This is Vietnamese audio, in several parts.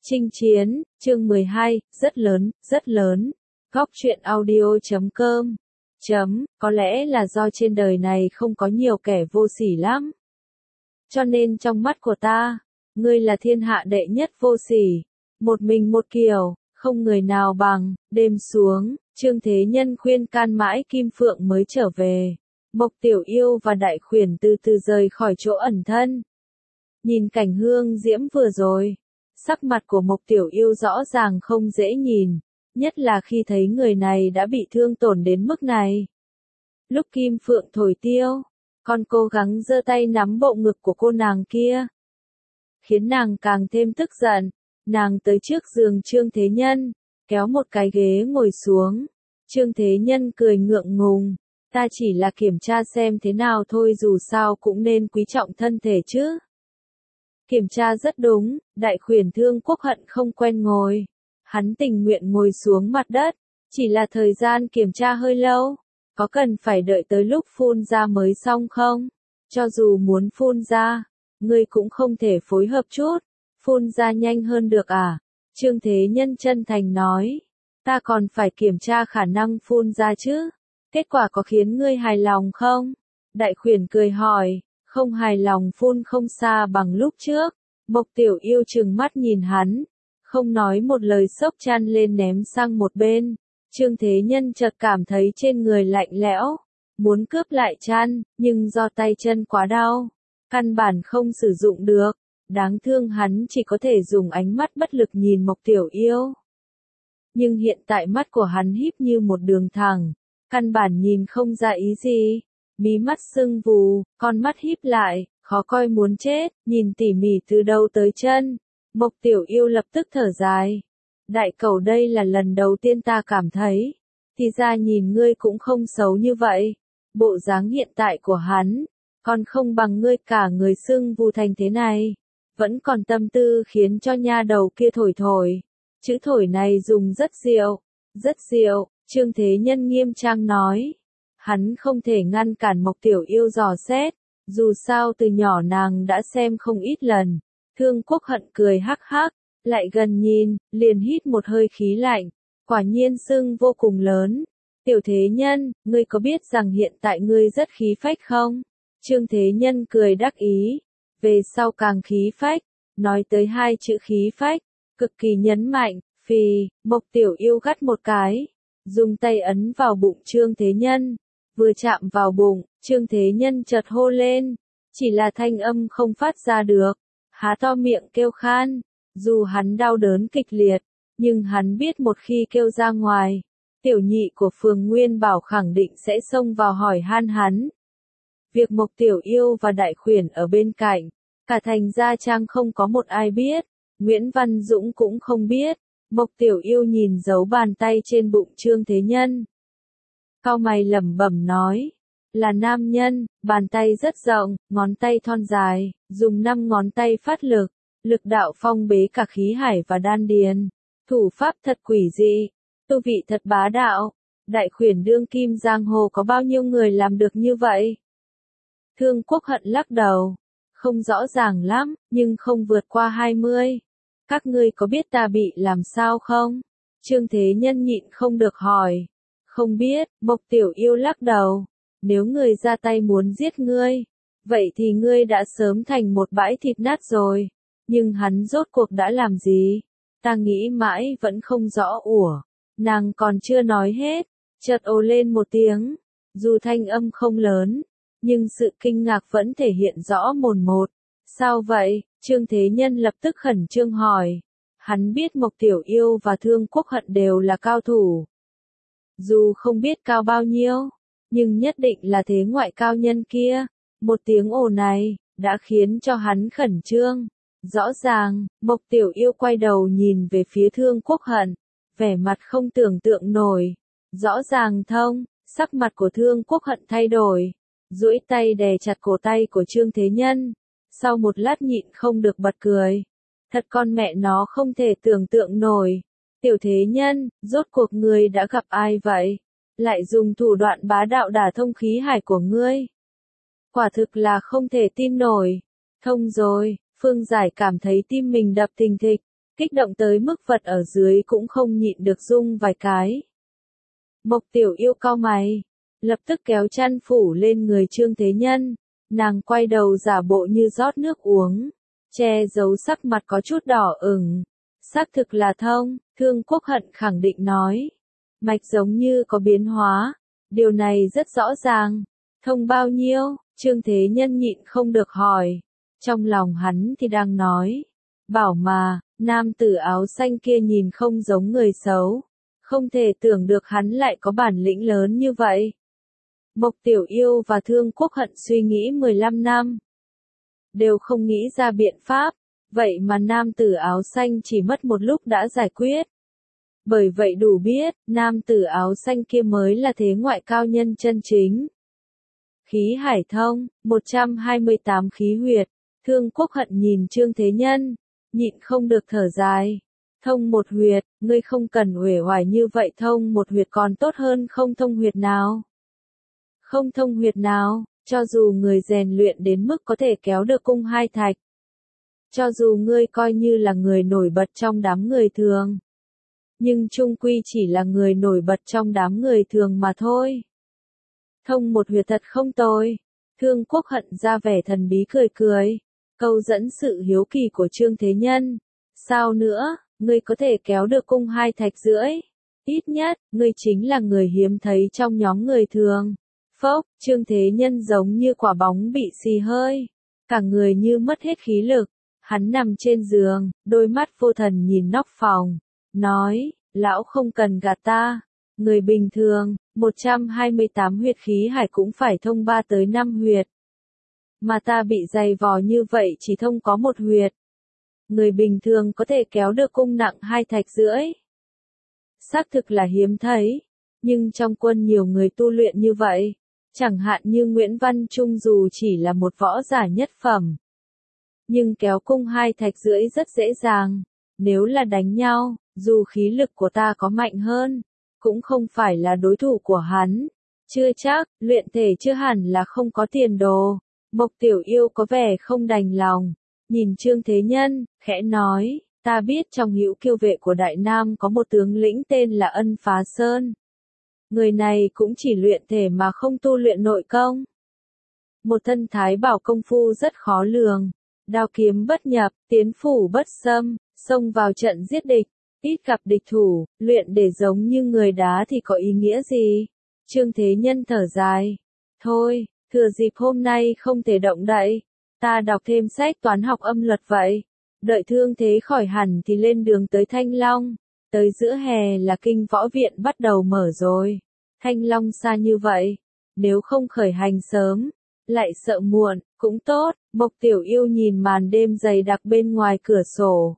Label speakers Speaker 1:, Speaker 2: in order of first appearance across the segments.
Speaker 1: Chinh chiến, chương 12, rất lớn, rất lớn. Góc truyện audio.com. Có lẽ là do trên đời này không có nhiều kẻ vô sỉ lắm. Cho nên trong mắt của ta, ngươi là thiên hạ đệ nhất vô sỉ. Một mình một kiểu, không người nào bằng. Đêm xuống, Trương Thế Nhân khuyên can mãi Kim Phượng mới trở về. Mộc Tiểu Yêu và Đại Khuyển từ từ rời khỏi chỗ ẩn thân. Nhìn cảnh hương diễm vừa rồi, sắc mặt của Mộc Tiểu Yêu rõ ràng không dễ nhìn, nhất là khi thấy người này đã bị thương tổn đến mức này. Lúc Kim Phượng thổi tiêu, con cố gắng giơ tay nắm bộ ngực của cô nàng kia, khiến nàng càng thêm tức giận. Nàng tới trước giường Trương Thế Nhân, kéo một cái ghế ngồi xuống. Trương Thế Nhân cười ngượng ngùng, ta chỉ là kiểm tra xem thế nào thôi, dù sao cũng nên quý trọng thân thể chứ. Kiểm tra rất đúng, Đại Khuyển Thương Quốc Hận không quen ngồi. Hắn tình nguyện ngồi xuống mặt đất, chỉ là thời gian kiểm tra hơi lâu. Có cần phải đợi tới lúc phun ra mới xong không? Cho dù muốn phun ra, ngươi cũng không thể phối hợp chút, phun ra nhanh hơn được à? Trương Thế Nhân chân thành nói, ta còn phải kiểm tra khả năng phun ra chứ. Kết quả có khiến ngươi hài lòng không? Đại Khuyển cười hỏi. Không hài lòng phun không xa bằng lúc trước. Mộc Tiểu Yêu trừng mắt nhìn hắn, không nói một lời xốc chăn lên ném sang một bên. Trương Thế Nhân chợt cảm thấy trên người lạnh lẽo, muốn cướp lại chăn, nhưng do tay chân quá đau, căn bản không sử dụng được. Đáng thương hắn chỉ có thể dùng ánh mắt bất lực nhìn Mộc Tiểu Yêu. Nhưng hiện tại mắt của hắn híp như một đường thẳng, căn bản nhìn không ra ý gì. Mí mắt sưng vù, con mắt híp lại, khó coi muốn chết, nhìn tỉ mỉ từ đầu tới chân. Mộc Tiểu Yêu lập tức thở dài. Đại cẩu, đây là lần đầu tiên ta cảm thấy, thì ra nhìn ngươi cũng không xấu như vậy. Bộ dáng hiện tại của hắn, còn không bằng ngươi cả người sưng vù thành thế này. Vẫn còn tâm tư khiến cho nha đầu kia thổi thổi. Chữ thổi này dùng rất diệu, rất diệu, Trương Thế Nhân nghiêm trang nói. Hắn không thể ngăn cản Mộc Tiểu Yêu dò xét, dù sao từ nhỏ nàng đã xem không ít lần. Thương Quốc Hận cười hắc hắc, lại gần nhìn, liền hít một hơi khí lạnh, quả nhiên sưng vô cùng lớn. Tiểu Thế Nhân, ngươi có biết rằng hiện tại ngươi rất khí phách không? Trương Thế Nhân cười đắc ý, về sau càng khí phách, nói tới hai chữ khí phách, cực kỳ nhấn mạnh, phì. Mộc Tiểu Yêu gắt một cái, dùng tay ấn vào bụng Trương Thế Nhân. Vừa chạm vào bụng, Trương Thế Nhân chợt hô lên, chỉ là thanh âm không phát ra được, há to miệng kêu khan. Dù hắn đau đớn kịch liệt, nhưng hắn biết một khi kêu ra ngoài, tiểu nhị của phường Nguyên Bảo khẳng định sẽ xông vào hỏi han hắn. Việc Mộc Tiểu Yêu và Đại Khuyển ở bên cạnh, cả thành Gia Trang không có một ai biết, Nguyễn Văn Dũng cũng không biết. Mộc Tiểu Yêu nhìn dấu bàn tay trên bụng Trương Thế Nhân, cau mày lẩm bẩm nói, là nam nhân, bàn tay rất rộng, ngón tay thon dài, dùng 5 ngón tay phát lực, lực đạo phong bế cả khí hải và đan điền, thủ pháp thật quỷ dị, tu vị thật bá đạo. Đại Khuyển đương kim giang hồ có bao nhiêu người làm được như vậy? Thương Quốc Hận lắc đầu, không rõ ràng lắm, nhưng không vượt qua 20. Các ngươi có biết ta bị làm sao không? Trương Thế Nhân nhịn không được hỏi. Không biết, Mộc Tiểu Yêu lắc đầu. Nếu người ra tay muốn giết ngươi, vậy thì ngươi đã sớm thành một bãi thịt nát rồi. Nhưng hắn rốt cuộc đã làm gì? Ta nghĩ mãi vẫn không rõ. Nàng còn chưa nói hết, chợt ồ lên một tiếng. Dù thanh âm không lớn, nhưng sự kinh ngạc vẫn thể hiện rõ mồn một. Sao vậy? Trương Thế Nhân lập tức khẩn trương hỏi. Hắn biết Mộc Tiểu Yêu và Thương Quốc Hận đều là cao thủ. Dù không biết cao bao nhiêu, nhưng nhất định là thế ngoại cao nhân kia. Một tiếng ồ này, đã khiến cho hắn khẩn trương. Rõ ràng, Mộc Tiểu Yêu quay đầu nhìn về phía Thương Quốc Hận, vẻ mặt không tưởng tượng nổi. Rõ ràng thông, sắc mặt của Thương Quốc Hận thay đổi, duỗi tay đè chặt cổ tay của Trương Thế Nhân. Sau một lát nhịn không được bật cười. Thật con mẹ nó không thể tưởng tượng nổi. Tiểu Thế Nhân, rốt cuộc ngươi đã gặp ai vậy? Lại dùng thủ đoạn bá đạo đả thông khí hải của ngươi. Quả thực là không thể tin nổi. Thông rồi, Phương Giải cảm thấy tim mình đập thình thịch. kích động tới mức vật ở dưới cũng không nhịn được rung vài cái. Mộc Tiểu Yêu cau mày, lập tức kéo chăn phủ lên người Trương Thế Nhân, nàng quay đầu giả bộ như rót nước uống, che giấu sắc mặt có chút đỏ ửng. Xác thực là thông, Thương Quốc Hận khẳng định nói. Mạch giống như có biến hóa, điều này rất rõ ràng. Thông bao nhiêu? Trương Thế Nhân nhịn không được hỏi. Trong lòng hắn thì đang nói. Bảo mà, nam tử áo xanh kia nhìn không giống người xấu. Không thể tưởng được hắn lại có bản lĩnh lớn như vậy. Mộc Tiểu Yêu và Thương Quốc Hận suy nghĩ 15 năm. Đều không nghĩ ra biện pháp. Vậy mà nam tử áo xanh chỉ mất một lúc đã giải quyết. Bởi vậy đủ biết, nam tử áo xanh kia mới là thế ngoại cao nhân chân chính. Khí hải thông, 128 khí huyệt. Thương Quốc Hận nhìn Trương Thế Nhân, nhịn không được thở dài. Thông một huyệt, ngươi không cần uể oải như vậy, thông một huyệt còn tốt hơn không thông huyệt nào. Không thông huyệt nào, cho dù người rèn luyện đến mức có thể kéo được cung hai thạch. Cho dù ngươi coi như là người nổi bật trong đám người thường. Nhưng chung quy chỉ là người nổi bật trong đám người thường mà thôi. Thông một huyệt thật không tồi. Thương Quốc Hận ra vẻ thần bí cười cười. Câu dẫn sự hiếu kỳ của Trương Thế Nhân. Sao nữa, ngươi có thể kéo được cung hai thạch rưỡi. Ít nhất, ngươi chính là người hiếm thấy trong nhóm người thường. Phốc, Trương Thế Nhân giống như quả bóng bị xì hơi. Cả người như mất hết khí lực. Hắn nằm trên giường, đôi mắt vô thần nhìn nóc phòng. Nói, lão không cần gạt ta. Người bình thường, 128 huyệt khí hải cũng phải thông 3 tới 5 huyệt. Mà ta bị dày vò như vậy chỉ thông có một huyệt. Người bình thường có thể kéo được cung nặng 2 thạch rưỡi. Xác thực là hiếm thấy. Nhưng trong quân nhiều người tu luyện như vậy. Chẳng hạn như Nguyễn Văn Trung dù chỉ là một võ giả nhất phẩm. Nhưng kéo cung 2 thạch rưỡi rất dễ dàng. Nếu là đánh nhau, dù khí lực của ta có mạnh hơn, cũng không phải là đối thủ của hắn. Chưa chắc, luyện thể chưa hẳn là không có tiền đồ. Mộc Tiểu Yêu có vẻ không đành lòng. Nhìn Trương Thế Nhân, khẽ nói, ta biết trong hữu kiêu vệ của Đại Nam có một tướng lĩnh tên là Ân Phá Sơn. Người này cũng chỉ luyện thể mà không tu luyện nội công. Một thân thái bảo công phu rất khó lường. Đao kiếm bất nhập, tiến phủ bất xâm, xông vào trận giết địch, ít gặp địch thủ, luyện để giống như người đá thì có ý nghĩa gì? Trương Thế Nhân thở dài. Thôi, thừa dịp hôm nay không thể động đậy, ta đọc thêm sách toán học âm luật vậy. Đợi thương thế khỏi hẳn thì lên đường tới Thanh Long. Tới giữa hè là kinh võ viện bắt đầu mở rồi. Thanh Long xa như vậy, nếu không khởi hành sớm, lại sợ muộn, cũng tốt. Mộc Tiểu Yêu nhìn màn đêm dày đặc bên ngoài cửa sổ.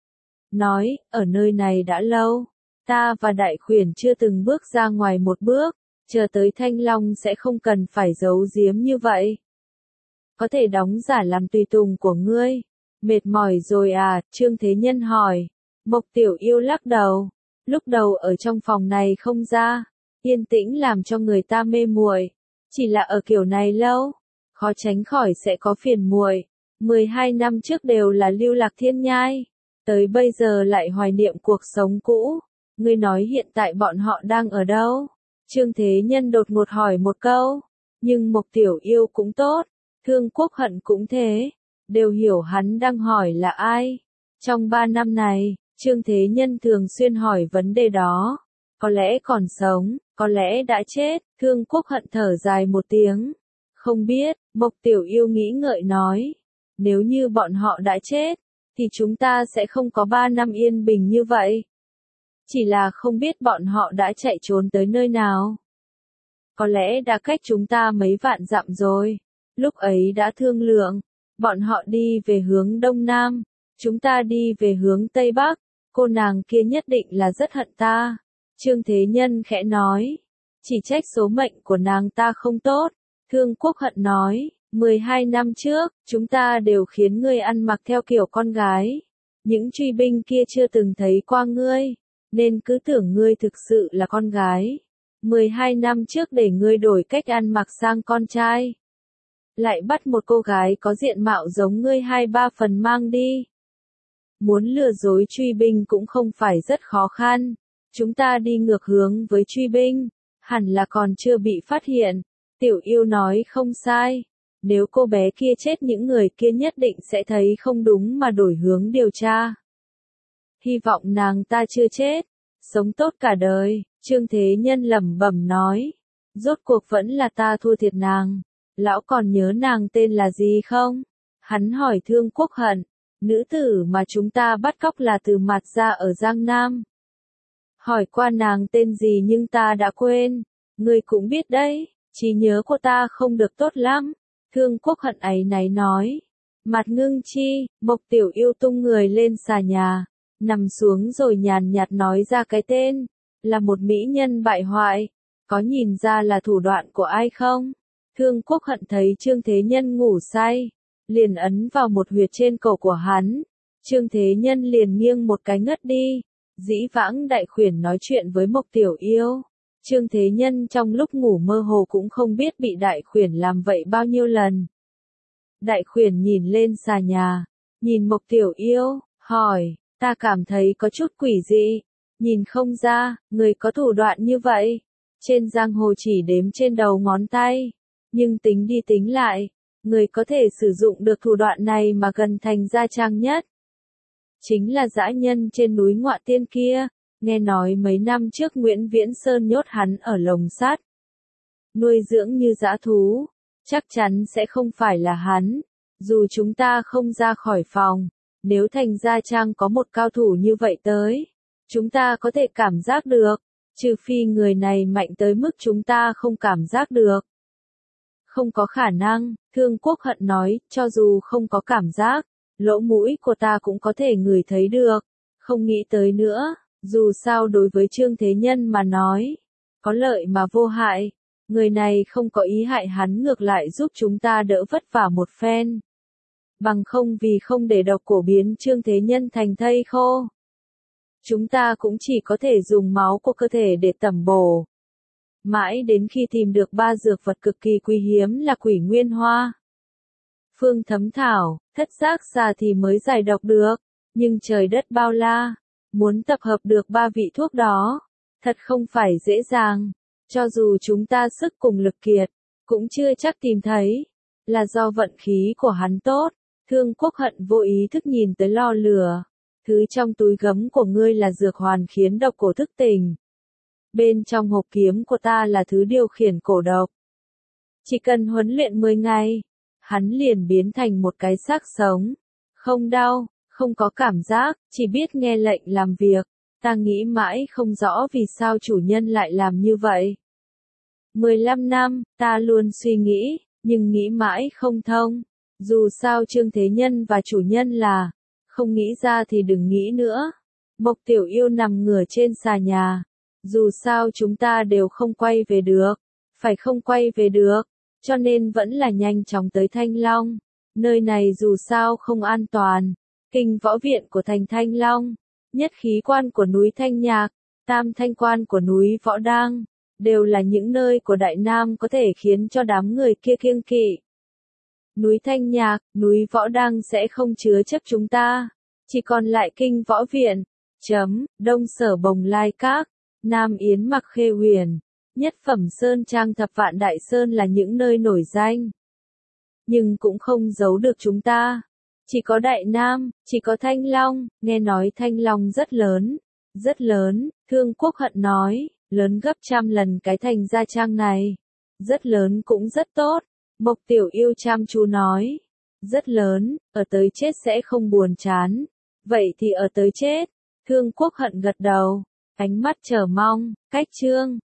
Speaker 1: Nói, ở nơi này đã lâu, ta và Đại Khuyển chưa từng bước ra ngoài một bước, chờ tới Thanh Long sẽ không cần phải giấu giếm như vậy. Có thể đóng giả làm tùy tùng của ngươi. Mệt mỏi rồi à? Trương Thế Nhân hỏi. Mộc Tiểu Yêu lắc đầu. Lúc đầu ở trong phòng này không ra, yên tĩnh làm cho người ta mê muội. Chỉ là ở kiểu này lâu, khó tránh khỏi sẽ có phiền muội. 12 năm trước đều là lưu lạc thiên nhai, tới bây giờ lại hoài niệm cuộc sống cũ. Ngươi nói hiện tại bọn họ đang ở đâu? Trương Thế Nhân đột ngột hỏi một câu. Nhưng Mộc Tiểu Yêu cũng tốt, Thương Quốc Hận cũng thế, đều hiểu hắn đang hỏi là ai. Trong 3 năm này, Trương Thế Nhân thường xuyên hỏi vấn đề đó. Có lẽ còn sống, có lẽ đã chết. Thương Quốc Hận thở dài một tiếng. Không biết, Mộc Tiểu Yêu nghĩ ngợi nói. Nếu như bọn họ đã chết, thì chúng ta sẽ không có 3 năm yên bình như vậy. Chỉ là không biết bọn họ đã chạy trốn tới nơi nào. Có lẽ đã cách chúng ta mấy vạn dặm rồi. Lúc ấy đã thương lượng, bọn họ đi về hướng Đông Nam, chúng ta đi về hướng Tây Bắc. Cô nàng kia nhất định là rất hận ta. Trương Thế Nhân khẽ nói. Chỉ trách số mệnh của nàng ta không tốt. Thương Quốc Hận nói. 12 năm trước, chúng ta đều khiến ngươi ăn mặc theo kiểu con gái. Những truy binh kia chưa từng thấy qua ngươi, nên cứ tưởng ngươi thực sự là con gái. 12 năm trước để ngươi đổi cách ăn mặc sang con trai. Lại bắt một cô gái có diện mạo giống ngươi 2-3 phần mang đi. muốn lừa dối truy binh cũng không phải rất khó khăn. Chúng ta đi ngược hướng với truy binh, hẳn là còn chưa bị phát hiện. Tiểu Yêu nói không sai. Nếu cô bé kia chết những người kia nhất định sẽ thấy không đúng mà đổi hướng điều tra. Hy vọng nàng ta chưa chết, sống tốt cả đời, Trương Thế Nhân lẩm bẩm nói. Rốt cuộc vẫn là ta thua thiệt nàng. Lão còn nhớ nàng tên là gì không? Hắn hỏi Thương Quốc Hận. Nữ tử mà chúng ta bắt cóc là từ Mạt Gia ở Giang Nam. Hỏi qua nàng tên gì nhưng ta đã quên. Ngươi cũng biết đấy, trí nhớ của ta không được tốt lắm. Thương Quốc Hận áy náy nói. Mặt Ngưng Chi, Mộc Tiểu Yêu tung người lên xà nhà, nằm xuống rồi nhàn nhạt nói ra cái tên. Là một mỹ nhân bại hoại. Có nhìn ra là thủ đoạn của ai không? Thương Quốc Hận thấy Trương Thế Nhân ngủ say, liền ấn vào một huyệt trên cổ của hắn. Trương Thế Nhân liền nghiêng một cái ngất đi. Dĩ vãng Đại Khuyển nói chuyện với Mộc Tiểu Yêu. Trương Thế Nhân trong lúc ngủ mơ hồ cũng không biết bị Đại Khuyển làm vậy bao nhiêu lần. Đại Khuyển nhìn lên xà nhà, nhìn Mộc Tiểu Yêu, hỏi, ta cảm thấy có chút quỷ dị. Nhìn không ra, người có thủ đoạn như vậy. Trên giang hồ chỉ đếm trên đầu ngón tay. Nhưng tính đi tính lại, người có thể sử dụng được thủ đoạn này mà gần thành gia trang nhất. Chính là dã nhân trên núi Ngọa Tiên kia. Nghe nói mấy năm trước Nguyễn Viễn Sơn nhốt hắn ở lồng sắt, nuôi dưỡng như dã thú. Chắc chắn sẽ không phải là hắn. Dù chúng ta không ra khỏi phòng, nếu thành gia trang có một cao thủ như vậy tới, chúng ta có thể cảm giác được. Trừ phi người này mạnh tới mức chúng ta không cảm giác được. Không có khả năng, Thương Quốc Hận nói, cho dù không có cảm giác, lỗ mũi của ta cũng có thể ngửi thấy được. Không nghĩ tới nữa, dù sao đối với Trương Thế Nhân mà nói, có lợi mà vô hại. Người này không có ý hại hắn, ngược lại giúp chúng ta đỡ vất vả một phen. Bằng không vì không để độc cổ biến Trương Thế Nhân thành thây khô, chúng ta cũng chỉ có thể dùng máu của cơ thể để tẩm bổ. Mãi đến khi tìm được 3 dược vật cực kỳ quý hiếm là Quỷ Nguyên Hoa, Phương Thấm Thảo, Thất Giác Xà thì mới giải độc được. Nhưng trời đất bao la, muốn tập hợp được 3 vị thuốc đó, thật không phải dễ dàng. Cho dù chúng ta sức cùng lực kiệt, cũng chưa chắc tìm thấy. Là do vận khí của hắn tốt. Thương Quốc Hận vô ý thức nhìn tới lò lửa. Thứ trong túi gấm của ngươi là dược hoàn khiến độc cổ thức tỉnh. Bên trong hộp kiếm của ta là thứ điều khiển cổ độc. Chỉ cần huấn luyện 10 ngày, hắn liền biến thành một cái xác sống. Không đau, không có cảm giác, chỉ biết nghe lệnh làm việc. Ta nghĩ mãi không rõ vì sao chủ nhân lại làm như vậy. 15 năm, ta luôn suy nghĩ, nhưng nghĩ mãi không thông. Dù sao Trương Thế Nhân và chủ nhân là, không nghĩ ra thì đừng nghĩ nữa. Mộc Tiểu Yêu nằm ngửa trên xà nhà. Dù sao chúng ta đều không quay về được. Phải không quay về được, cho nên vẫn là nhanh chóng tới Thanh Long. Nơi này dù sao không an toàn. Kinh võ viện của thành Thanh Long, nhất khí quan của núi Thanh Nhạc, tam thanh quan của núi Võ Đang, đều là những nơi của Đại Nam có thể khiến cho đám người kia kiêng kỵ. Núi Thanh Nhạc, núi Võ Đang sẽ không chứa chấp chúng ta, chỉ còn lại kinh võ viện. Đông Sở Bồng Lai Các, Nam Yến Mặc Khê Huyền, nhất phẩm Sơn Trang Thập Vạn Đại Sơn là những nơi nổi danh. Nhưng cũng không giấu được chúng ta. Chỉ có Đại Nam, chỉ có Thanh Long. Nghe nói Thanh Long rất lớn. Rất lớn, Thương Quốc Hận nói, lớn gấp 100 lần cái thành gia trang này. Rất lớn cũng rất tốt. Mộc Tiểu Yêu chăm chú nói. Rất lớn, ở tới chết sẽ không buồn chán. Vậy thì ở tới chết. Thương Quốc Hận gật đầu, ánh mắt chờ mong. Cách chương